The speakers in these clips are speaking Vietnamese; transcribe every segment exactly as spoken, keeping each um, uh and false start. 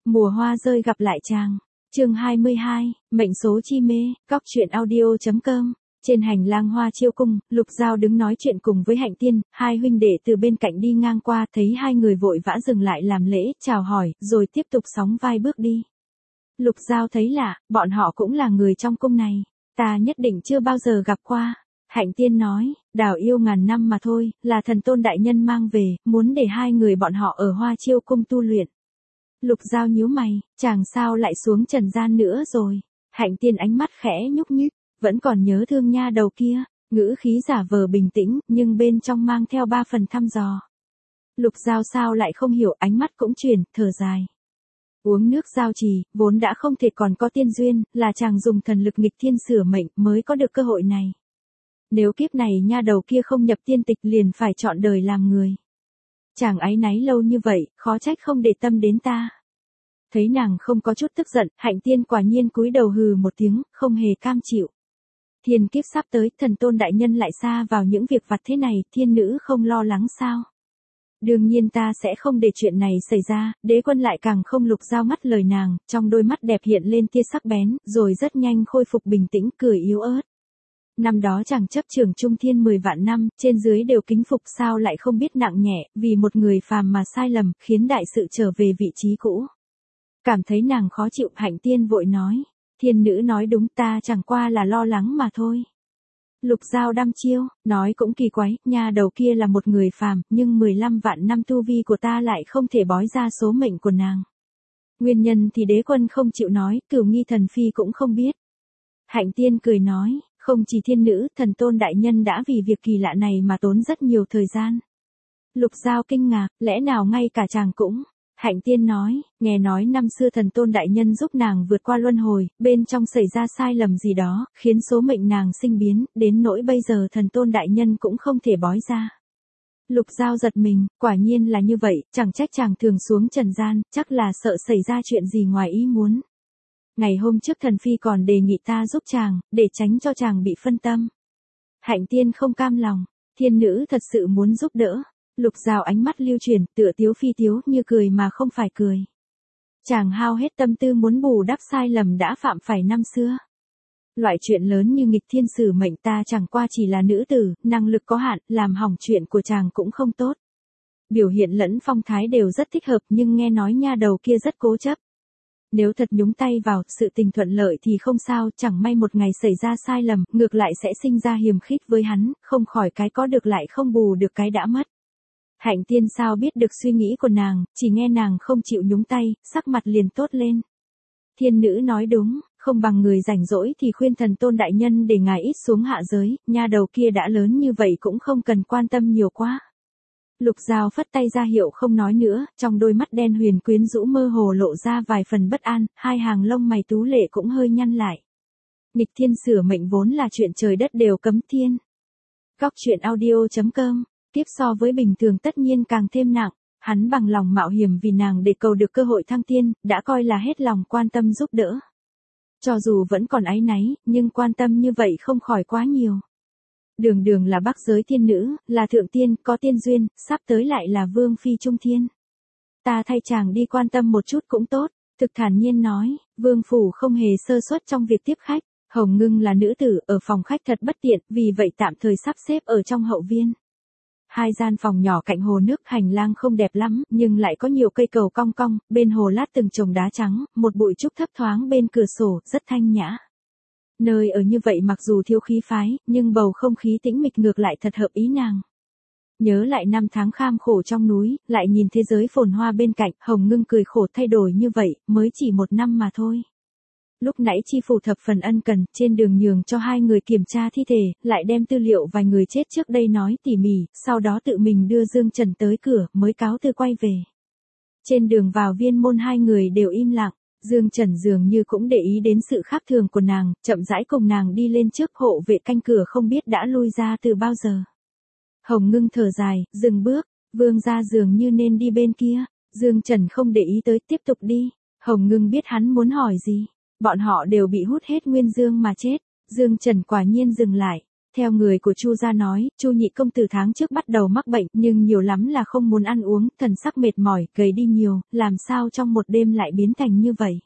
Mùa hoa rơi gặp lại chàng. Chương hai mươi hai, mệnh số chi mê, cóc truyện audio chấm com. Trên hành lang Hoa Chiêu cung, Lục Giao đứng nói chuyện cùng với Hạnh Tiên, hai huynh đệ từ bên cạnh đi ngang qua, thấy hai người vội vã dừng lại làm lễ, chào hỏi, rồi tiếp tục sóng vai bước đi. Lục Giao thấy lạ, bọn họ cũng là người trong cung này, ta nhất định chưa bao giờ gặp qua. Hạnh Tiên nói, đào yêu ngàn năm mà thôi, là thần tôn đại nhân mang về, muốn để hai người bọn họ ở Hoa Chiêu cung tu luyện. Lục Giao nhíu mày, chàng sao lại xuống trần gian nữa rồi? Hạnh Tiên ánh mắt khẽ nhúc nhích, vẫn còn nhớ thương nha đầu kia, ngữ khí giả vờ bình tĩnh, nhưng bên trong mang theo ba phần thăm dò. Lục Giao sao lại không hiểu, ánh mắt cũng chuyển, thở dài. Uống nước giao trì, vốn đã không thể còn có tiên duyên, là chàng dùng thần lực nghịch thiên sửa mệnh mới có được cơ hội này. Nếu kiếp này nha đầu kia không nhập tiên tịch liền phải chọn đời làm người. Chàng áy náy lâu như vậy, khó trách không để tâm đến ta. Thấy nàng không có chút tức giận, Hạnh Tiên quả nhiên cúi đầu hừ một tiếng, không hề cam chịu. Thiên kiếp sắp tới, thần tôn đại nhân lại xa vào những việc vặt thế này, thiên nữ không lo lắng sao? Đương nhiên ta sẽ không để chuyện này xảy ra, đế quân lại càng không. Lục Giao ngắt lời nàng, trong đôi mắt đẹp hiện lên tia sắc bén, rồi rất nhanh khôi phục bình tĩnh, cười yếu ớt. Năm đó chàng chấp trường trung thiên mười vạn năm, trên dưới đều kính phục, sao lại không biết nặng nhẹ, vì một người phàm mà sai lầm, khiến đại sự trở về vị trí cũ. Cảm thấy nàng khó chịu, Hạnh Tiên vội nói, thiên nữ nói đúng, ta chẳng qua là lo lắng mà thôi. Lục Giao đăm chiêu, nói cũng kỳ quái, nha đầu kia là một người phàm, nhưng mười lăm vạn năm tu vi của ta lại không thể bói ra số mệnh của nàng. Nguyên nhân thì đế quân không chịu nói, Cửu Nghi thần phi cũng không biết. Hạnh Tiên cười nói, không chỉ thiên nữ, thần tôn đại nhân đã vì việc kỳ lạ này mà tốn rất nhiều thời gian. Lục Giao kinh ngạc, lẽ nào ngay cả chàng cũng? Hạnh Tiên nói, nghe nói năm xưa thần tôn đại nhân giúp nàng vượt qua luân hồi, bên trong xảy ra sai lầm gì đó, khiến số mệnh nàng sinh biến, đến nỗi bây giờ thần tôn đại nhân cũng không thể bói ra. Lục Giao giật mình, quả nhiên là như vậy, chẳng trách chàng thường xuống trần gian, chắc là sợ xảy ra chuyện gì ngoài ý muốn. Ngày hôm trước thần phi còn đề nghị ta giúp chàng, để tránh cho chàng bị phân tâm. Hạnh Tiên không cam lòng, thiên nữ thật sự muốn giúp đỡ. Lục Giao ánh mắt lưu chuyển, tựa tiếu phi tiếu, như cười mà không phải cười. Chàng hao hết tâm tư muốn bù đắp sai lầm đã phạm phải năm xưa. Loại chuyện lớn như nghịch thiên sử mệnh ta chẳng qua chỉ là nữ tử, năng lực có hạn, làm hỏng chuyện của chàng cũng không tốt. Biểu hiện lẫn phong thái đều rất thích hợp, nhưng nghe nói nha đầu kia rất cố chấp. Nếu thật nhúng tay vào, sự tình thuận lợi thì không sao, chẳng may một ngày xảy ra sai lầm, ngược lại sẽ sinh ra hiềm khích với hắn, không khỏi cái có được lại không bù được cái đã mất. Hạnh Tiên sao biết được suy nghĩ của nàng, chỉ nghe nàng không chịu nhúng tay, sắc mặt liền tốt lên. Thiên nữ nói đúng, không bằng người rảnh rỗi thì khuyên thần tôn đại nhân để ngài ít xuống hạ giới, nha đầu kia đã lớn như vậy cũng không cần quan tâm nhiều quá. Lục Giao phất tay ra hiệu không nói nữa, trong đôi mắt đen huyền quyến rũ mơ hồ lộ ra vài phần bất an, hai hàng lông mày tú lệ cũng hơi nhăn lại. Nghịch thiên sửa mệnh vốn là chuyện trời đất đều cấm thiên. Cóc truyện audio chấm com. Tiếp so với bình thường tất nhiên càng thêm nặng, hắn bằng lòng mạo hiểm vì nàng để cầu được cơ hội thăng tiên, đã coi là hết lòng quan tâm giúp đỡ. Cho dù vẫn còn áy náy, nhưng quan tâm như vậy không khỏi quá nhiều. Đường đường là bắc giới thiên nữ, là thượng tiên, có tiên duyên, sắp tới lại là vương phi trung thiên. Ta thay chàng đi quan tâm một chút cũng tốt, thực thản nhiên nói, vương phủ không hề sơ suất trong việc tiếp khách. Hồng Ngưng là nữ tử, ở phòng khách thật bất tiện, vì vậy tạm thời sắp xếp ở trong hậu viên. Hai gian phòng nhỏ cạnh hồ nước, hành lang không đẹp lắm, nhưng lại có nhiều cây cầu cong cong, bên hồ lát từng chồng đá trắng, một bụi trúc thấp thoáng bên cửa sổ, rất thanh nhã. Nơi ở như vậy mặc dù thiếu khí phái, nhưng bầu không khí tĩnh mịch ngược lại thật hợp ý nàng. Nhớ lại năm tháng kham khổ trong núi, lại nhìn thế giới phồn hoa bên cạnh, Hồng Ngưng cười khổ, thay đổi như vậy, mới chỉ một năm mà thôi. Lúc nãy chi phủ thập phần ân cần, trên đường nhường cho hai người kiểm tra thi thể, lại đem tư liệu vài người chết trước đây nói tỉ mỉ, sau đó tự mình đưa Dương Trần tới cửa, mới cáo từ quay về. Trên đường vào viên môn hai người đều im lặng, Dương Trần dường như cũng để ý đến sự khác thường của nàng, chậm rãi cùng nàng đi lên trước, hộ vệ canh cửa không biết đã lui ra từ bao giờ. Hồng Ngưng thở dài, dừng bước, vương gia dường như nên đi bên kia, Dương Trần không để ý tới, tiếp tục đi. Hồng Ngưng biết hắn muốn hỏi gì. Bọn họ đều bị hút hết nguyên dương mà chết, Dương Trần quả nhiên dừng lại. Theo người của Chu gia nói, Chu nhị công tử tháng trước bắt đầu mắc bệnh, nhưng nhiều lắm là không muốn ăn uống, thần sắc mệt mỏi, gầy đi nhiều, làm sao trong một đêm lại biến thành như vậy.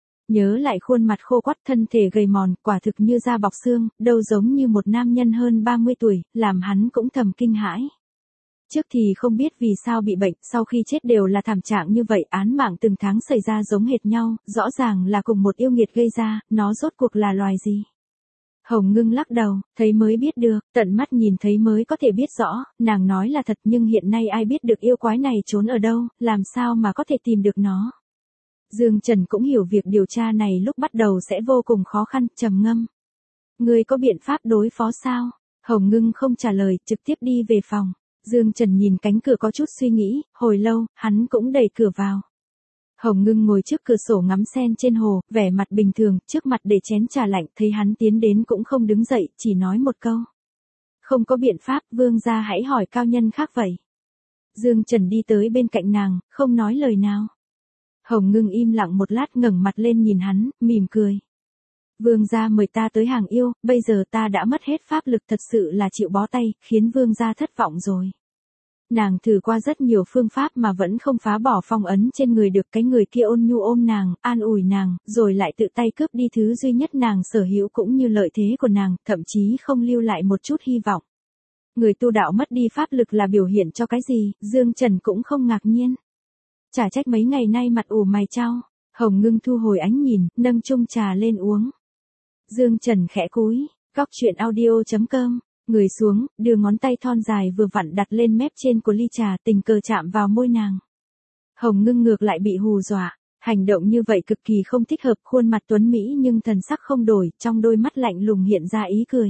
Nhớ lại khuôn mặt khô quắt, thân thể gầy mòn, quả thực như da bọc xương, đâu giống như một nam nhân hơn ba mươi tuổi, làm hắn cũng thầm kinh hãi. Trước thì không biết vì sao bị bệnh, sau khi chết đều là thảm trạng như vậy, án mạng từng tháng xảy ra giống hệt nhau, rõ ràng là cùng một yêu nghiệt gây ra, nó rốt cuộc là loài gì. Hồng Ngưng lắc đầu, thấy mới biết được, tận mắt nhìn thấy mới có thể biết rõ, nàng nói là thật nhưng hiện nay ai biết được yêu quái này trốn ở đâu, làm sao mà có thể tìm được nó. Dương Trần cũng hiểu việc điều tra này lúc bắt đầu sẽ vô cùng khó khăn, trầm ngâm. Ngươi có biện pháp đối phó sao? Hồng Ngưng không trả lời, trực tiếp đi về phòng. Dương Trần nhìn cánh cửa có chút suy nghĩ, hồi lâu, hắn cũng đẩy cửa vào. Hồng Ngưng ngồi trước cửa sổ ngắm sen trên hồ, vẻ mặt bình thường, trước mặt để chén trà lạnh, thấy hắn tiến đến cũng không đứng dậy, chỉ nói một câu. Không có biện pháp, vương gia hãy hỏi cao nhân khác vậy. Dương Trần đi tới bên cạnh nàng, không nói lời nào. Hồng Ngưng im lặng một lát ngẩng mặt lên nhìn hắn, mỉm cười. Vương gia mời ta tới hàng yêu, bây giờ ta đã mất hết pháp lực, thật sự là chịu bó tay, khiến vương gia thất vọng rồi. Nàng thử qua rất nhiều phương pháp mà vẫn không phá bỏ phong ấn trên người được, cái người kia ôn nhu ôm nàng, an ủi nàng, rồi lại tự tay cướp đi thứ duy nhất nàng sở hữu cũng như lợi thế của nàng, thậm chí không lưu lại một chút hy vọng. Người tu đạo mất đi pháp lực là biểu hiện cho cái gì, Dương Trần cũng không ngạc nhiên. Chả trách mấy ngày nay mặt ủ mày chau. Hồng Ngưng thu hồi ánh nhìn, nâng chung trà lên uống. Dương Trần khẽ cúi, góc chuyện audio chấm com, người xuống, đưa ngón tay thon dài vừa vặn đặt lên mép trên của ly trà, tình cờ chạm vào môi nàng. Hồng Ngưng ngược lại bị hù dọa, hành động như vậy cực kỳ không thích hợp, khuôn mặt tuấn mỹ nhưng thần sắc không đổi, trong đôi mắt lạnh lùng hiện ra ý cười.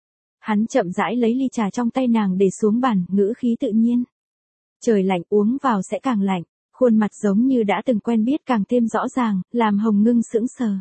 Hắn chậm rãi lấy ly trà trong tay nàng để xuống bàn, ngữ khí tự nhiên. Trời lạnh uống vào sẽ càng lạnh. Khuôn mặt giống như đã từng quen biết càng thêm rõ ràng, làm Hồng Ngưng sững sờ.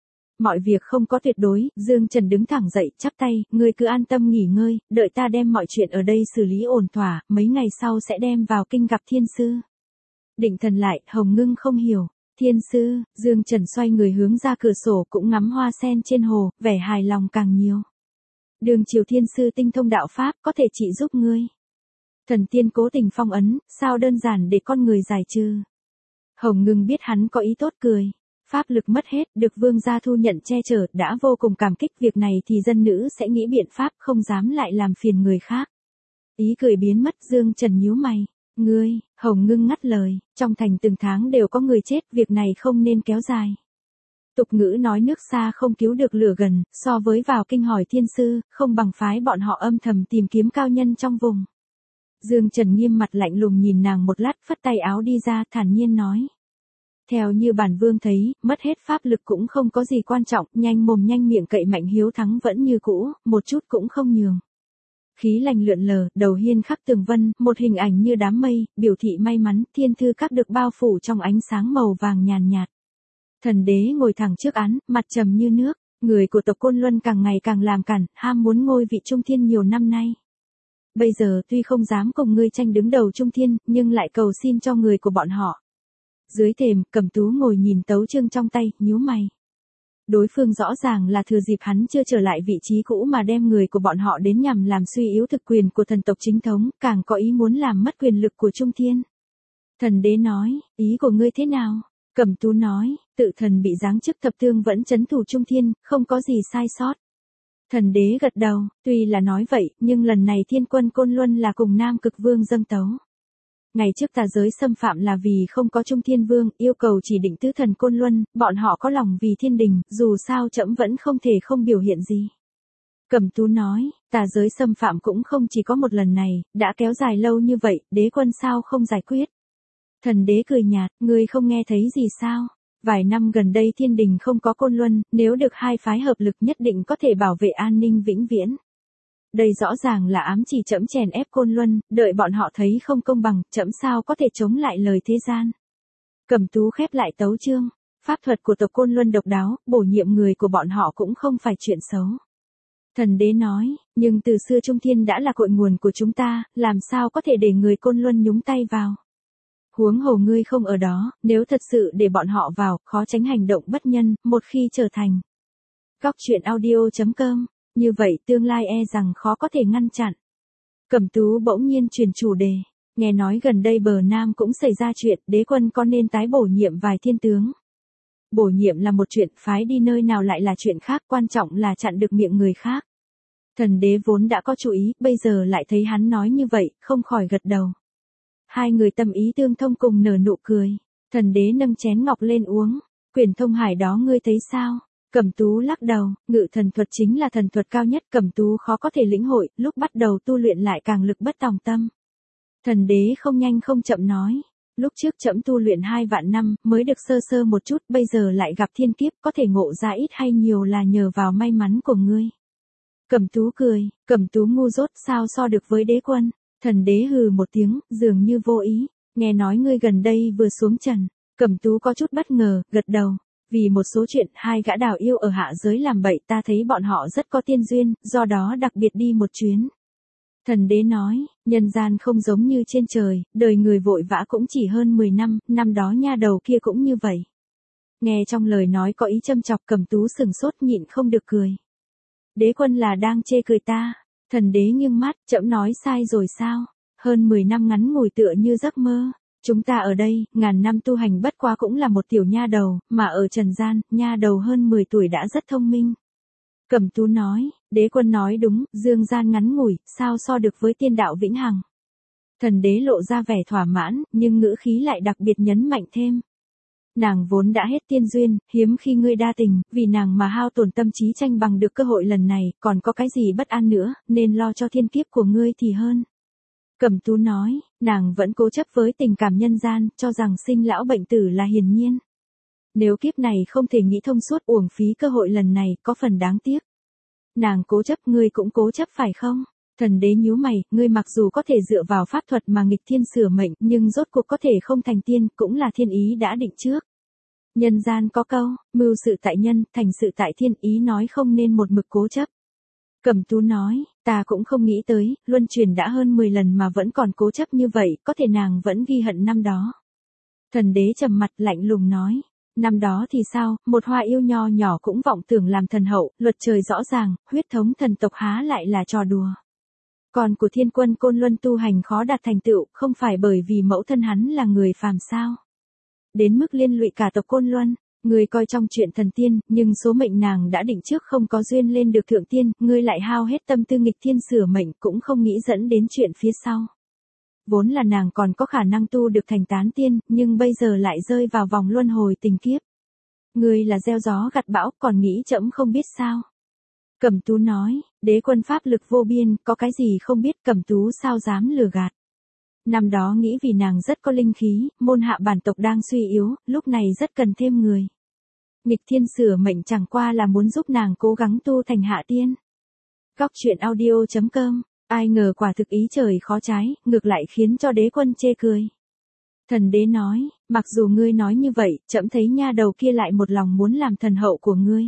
Mọi việc không có tuyệt đối, Dương Trần đứng thẳng dậy, chắp tay, ngươi cứ an tâm nghỉ ngơi, đợi ta đem mọi chuyện ở đây xử lý ổn thỏa, mấy ngày sau sẽ đem vào kinh gặp thiên sư. Định thần lại, Hồng Ngưng không hiểu. Thiên sư, Dương Trần xoay người hướng ra cửa sổ cũng ngắm hoa sen trên hồ, vẻ hài lòng càng nhiều. Đường Triều thiên sư tinh thông đạo pháp, có thể trị giúp ngươi. Thần tiên cố tình phong ấn, sao đơn giản để con người giải trừ. Hồng Ngưng biết hắn có ý tốt cười. Pháp lực mất hết, được vương gia thu nhận che chở, đã vô cùng cảm kích, việc này thì dân nữ sẽ nghĩ biện pháp, không dám lại làm phiền người khác. Ý cười biến mất, Dương Trần nhíu mày. Ngươi, Hồng Ngưng ngắt lời, trong thành từng tháng đều có người chết, việc này không nên kéo dài. Tục ngữ nói nước xa không cứu được lửa gần, so với vào kinh hỏi thiên sư, không bằng phái bọn họ âm thầm tìm kiếm cao nhân trong vùng. Dương Trần nghiêm mặt lạnh lùng nhìn nàng một lát, phất tay áo đi ra, thản nhiên nói. Theo như bản vương thấy, mất hết pháp lực cũng không có gì quan trọng, nhanh mồm nhanh miệng cậy mạnh hiếu thắng vẫn như cũ, một chút cũng không nhường. Khí lành lượn lờ, đầu hiên khắc tường vân, một hình ảnh như đám mây, biểu thị may mắn, thiên thư các được bao phủ trong ánh sáng màu vàng nhàn nhạt. Thần đế ngồi thẳng trước án, mặt trầm như nước, người của tộc Côn Luân càng ngày càng làm cản, ham muốn ngôi vị trung thiên nhiều năm nay. Bây giờ tuy không dám cùng ngươi tranh đứng đầu trung thiên, nhưng lại cầu xin cho người của bọn họ. Dưới thềm, Cẩm Tú ngồi nhìn tấu chương trong tay, nhíu mày. Đối phương rõ ràng là thừa dịp hắn chưa trở lại vị trí cũ mà đem người của bọn họ đến nhằm làm suy yếu thực quyền của thần tộc chính thống, càng có ý muốn làm mất quyền lực của trung thiên. Thần đế nói, ý của ngươi thế nào? Cẩm Tú nói, tự thần bị giáng chức thập thương vẫn trấn thủ trung thiên, không có gì sai sót. Thần đế gật đầu, tuy là nói vậy, nhưng lần này thiên quân Côn Luân là cùng Nam Cực Vương dâng tấu. Ngày trước tà giới xâm phạm là vì không có Trung Thiên Vương, yêu cầu chỉ định tứ thần Côn Luân, bọn họ có lòng vì thiên đình, dù sao trẫm vẫn không thể không biểu hiện gì. Cẩm Tú nói, tà giới xâm phạm cũng không chỉ có một lần này, đã kéo dài lâu như vậy, đế quân sao không giải quyết. Thần đế cười nhạt, ngươi không nghe thấy gì sao? Vài năm gần đây thiên đình không có Côn Luân, nếu được hai phái hợp lực nhất định có thể bảo vệ an ninh vĩnh viễn. Đây rõ ràng là ám chỉ trẫm chèn ép Côn Luân, đợi bọn họ thấy không công bằng, trẫm sao có thể chống lại lời thế gian. Cẩm Tú khép lại tấu chương, pháp thuật của tộc Côn Luân độc đáo, bổ nhiệm người của bọn họ cũng không phải chuyện xấu. Thần đế nói, nhưng từ xưa Trung Thiên đã là cội nguồn của chúng ta, làm sao có thể để người Côn Luân nhúng tay vào. Huống hồ ngươi không ở đó, nếu thật sự để bọn họ vào, khó tránh hành động bất nhân, một khi trở thành. Góc chuyện audio chấm com Như vậy tương lai e rằng khó có thể ngăn chặn. Cẩm Tú bỗng nhiên chuyển chủ đề. Nghe nói gần đây bờ Nam cũng xảy ra chuyện, đế quân có nên tái bổ nhiệm vài thiên tướng. Bổ nhiệm là một chuyện, phái đi nơi nào lại là chuyện khác, quan trọng là chặn được miệng người khác. Thần đế vốn đã có chú ý, bây giờ lại thấy hắn nói như vậy, không khỏi gật đầu. Hai người tâm ý tương thông cùng nở nụ cười. Thần đế nâng chén ngọc lên uống. Quyền thông hải đó ngươi thấy sao? Cẩm Tú lắc đầu, ngự thần thuật chính là thần thuật cao nhất, Cẩm Tú khó có thể lĩnh hội, lúc bắt đầu tu luyện lại càng lực bất tòng tâm. Thần đế không nhanh không chậm nói, lúc trước trẫm tu luyện hai vạn năm, mới được sơ sơ một chút, bây giờ lại gặp thiên kiếp, có thể ngộ ra ít hay nhiều là nhờ vào may mắn của ngươi. Cẩm Tú cười, Cẩm Tú ngu dốt sao so được với đế quân. Thần đế hừ một tiếng, dường như vô ý, nghe nói ngươi gần đây vừa xuống trần. Cẩm Tú có chút bất ngờ, gật đầu. Vì một số chuyện, hai gã đào yêu ở hạ giới làm bậy, ta thấy bọn họ rất có tiên duyên, do đó đặc biệt đi một chuyến. Thần đế nói, nhân gian không giống như trên trời, đời người vội vã cũng chỉ hơn mười năm, năm đó nha đầu kia cũng như vậy. Nghe trong lời nói có ý châm chọc, Cẩm Tú sừng sốt nhịn không được cười. Đế quân là đang chê cười ta. Thần đế nghiêng mắt, trẫm nói sai rồi sao? Hơn mười năm ngắn ngủi tựa như giấc mơ. Chúng ta ở đây, ngàn năm tu hành bất quá cũng là một tiểu nha đầu, mà ở trần gian, nha đầu hơn mười tuổi đã rất thông minh. Cẩm Tú nói, đế quân nói đúng, dương gian ngắn ngủi, sao so được với tiên đạo vĩnh hằng. Thần đế lộ ra vẻ thỏa mãn, nhưng ngữ khí lại đặc biệt nhấn mạnh thêm. Nàng vốn đã hết tiên duyên, hiếm khi ngươi đa tình, vì nàng mà hao tổn tâm trí tranh bằng được cơ hội lần này, còn có cái gì bất an nữa, nên lo cho thiên kiếp của ngươi thì hơn. Cẩm Tú nói, nàng vẫn cố chấp với tình cảm nhân gian, cho rằng sinh lão bệnh tử là hiển nhiên. Nếu kiếp này không thể nghĩ thông suốt, uổng phí cơ hội lần này, có phần đáng tiếc. Nàng cố chấp, ngươi cũng cố chấp phải không? Thần đế nhíu mày, ngươi mặc dù có thể dựa vào pháp thuật mà nghịch thiên sửa mệnh, nhưng rốt cuộc có thể không thành tiên, cũng là thiên ý đã định trước. Nhân gian có câu, mưu sự tại nhân, thành sự tại thiên, ý nói không nên một mực cố chấp. Cẩm Tú nói, ta cũng không nghĩ tới, luân chuyển đã hơn mười lần mà vẫn còn cố chấp như vậy, có thể nàng vẫn ghi hận năm đó. Thần đế trầm mặt lạnh lùng nói, năm đó thì sao, một hoa yêu nho nhỏ cũng vọng tưởng làm thần hậu, luật trời rõ ràng, huyết thống thần tộc há lại là trò đùa. Còn của thiên quân Côn Luân tu hành khó đạt thành tựu, không phải bởi vì mẫu thân hắn là người phàm sao. Đến mức liên lụy cả tộc Côn Luân, người coi trong chuyện thần tiên, nhưng số mệnh nàng đã định trước không có duyên lên được thượng tiên, ngươi lại hao hết tâm tư nghịch thiên sửa mệnh cũng không nghĩ dẫn đến chuyện phía sau. Vốn là nàng còn có khả năng tu được thành tán tiên, nhưng bây giờ lại rơi vào vòng luân hồi tình kiếp. Ngươi là gieo gió gặt bão, còn nghĩ trẫm không biết sao. Cẩm Tú nói, đế quân pháp lực vô biên, có cái gì không biết, Cẩm Tú sao dám lừa gạt. Năm đó nghĩ vì nàng rất có linh khí, môn hạ bản tộc đang suy yếu, lúc này rất cần thêm người. Nghịch thiên sửa mệnh chẳng qua là muốn giúp nàng cố gắng tu thành hạ tiên. Góc truyện audio chấm com, ai ngờ quả thực ý trời khó trái, ngược lại khiến cho đế quân chê cười. Thần đế nói, mặc dù ngươi nói như vậy, trẫm thấy nha đầu kia lại một lòng muốn làm thần hậu của ngươi.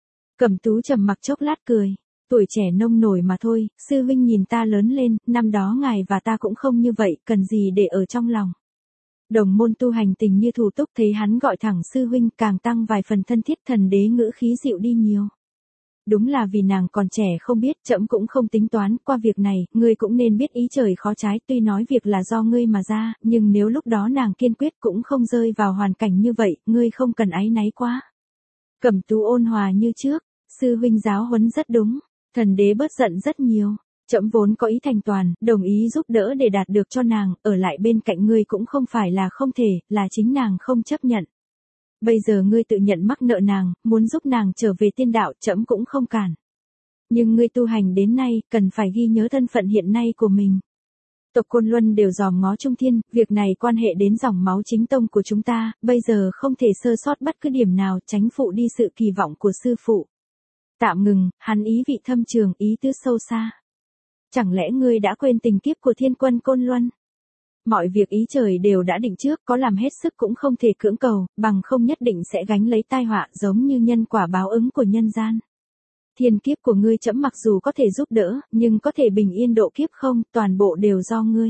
Cẩm Tú trầm mặc chốc lát cười. Tuổi trẻ nông nổi mà thôi, sư huynh nhìn ta lớn lên, năm đó ngài và ta cũng không như vậy, cần gì để ở trong lòng. Đồng môn tu hành tình như thủ túc, thấy hắn gọi thẳng sư huynh, càng tăng vài phần thân thiết, thần đế ngữ khí dịu đi nhiều. Đúng là vì nàng còn trẻ không biết, trẫm cũng không tính toán, qua việc này, ngươi cũng nên biết ý trời khó trái, tuy nói việc là do ngươi mà ra, nhưng nếu lúc đó nàng kiên quyết cũng không rơi vào hoàn cảnh như vậy, ngươi không cần áy náy quá. Cẩm Tú ôn hòa như trước, sư huynh giáo huấn rất đúng. Thần đế bớt giận rất nhiều, trẫm vốn có ý thành toàn, đồng ý giúp đỡ để đạt được cho nàng, ở lại bên cạnh ngươi cũng không phải là không thể, là chính nàng không chấp nhận. Bây giờ ngươi tự nhận mắc nợ nàng, muốn giúp nàng trở về tiên đạo, trẫm cũng không cản. Nhưng ngươi tu hành đến nay, cần phải ghi nhớ thân phận hiện nay của mình. Tộc Côn Luân đều dòm ngó Trung Thiên, việc này quan hệ đến dòng máu chính tông của chúng ta, bây giờ không thể sơ sót bất cứ điểm nào, tránh phụ đi sự kỳ vọng của sư phụ. Tạm ngừng, hắn ý vị thâm trường, ý tứ sâu xa. Chẳng lẽ ngươi đã quên tình kiếp của thiên quân Côn Luân? Mọi việc ý trời đều đã định trước, có làm hết sức cũng không thể cưỡng cầu, bằng không nhất định sẽ gánh lấy tai họa giống như nhân quả báo ứng của nhân gian. Thiên kiếp của ngươi trẫm mặc dù có thể giúp đỡ, nhưng có thể bình yên độ kiếp không, toàn bộ đều do ngươi.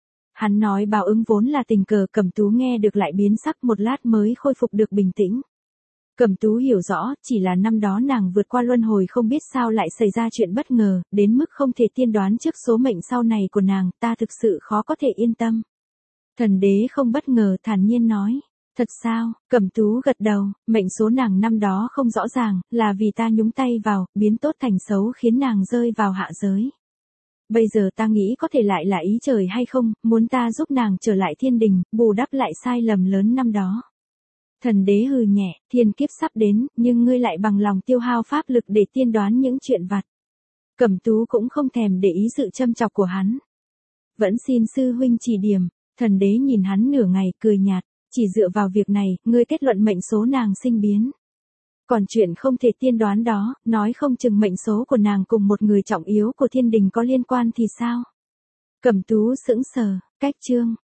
Hắn nói báo ứng vốn là tình cờ, Cẩm Tú nghe được lại biến sắc, một lát mới khôi phục được bình tĩnh. Cẩm Tú hiểu rõ, chỉ là năm đó nàng vượt qua luân hồi không biết sao lại xảy ra chuyện bất ngờ, đến mức không thể tiên đoán trước số mệnh sau này của nàng, ta thực sự khó có thể yên tâm. Thần đế không bất ngờ thản nhiên nói. Thật sao? Cẩm Tú gật đầu, mệnh số nàng năm đó không rõ ràng, là vì ta nhúng tay vào, biến tốt thành xấu khiến nàng rơi vào hạ giới. Bây giờ ta nghĩ có thể lại là ý trời hay không, muốn ta giúp nàng trở lại thiên đình, bù đắp lại sai lầm lớn năm đó. Thần đế hừ nhẹ, thiên kiếp sắp đến, nhưng ngươi lại bằng lòng tiêu hao pháp lực để tiên đoán những chuyện vặt. Cẩm Tú cũng không thèm để ý sự châm chọc của hắn. Vẫn xin sư huynh chỉ điểm, thần đế nhìn hắn nửa ngày cười nhạt, chỉ dựa vào việc này, ngươi kết luận mệnh số nàng sinh biến. Còn chuyện không thể tiên đoán đó, nói không chừng mệnh số của nàng cùng một người trọng yếu của thiên đình có liên quan thì sao? Cẩm Tú sững sờ, cách chương.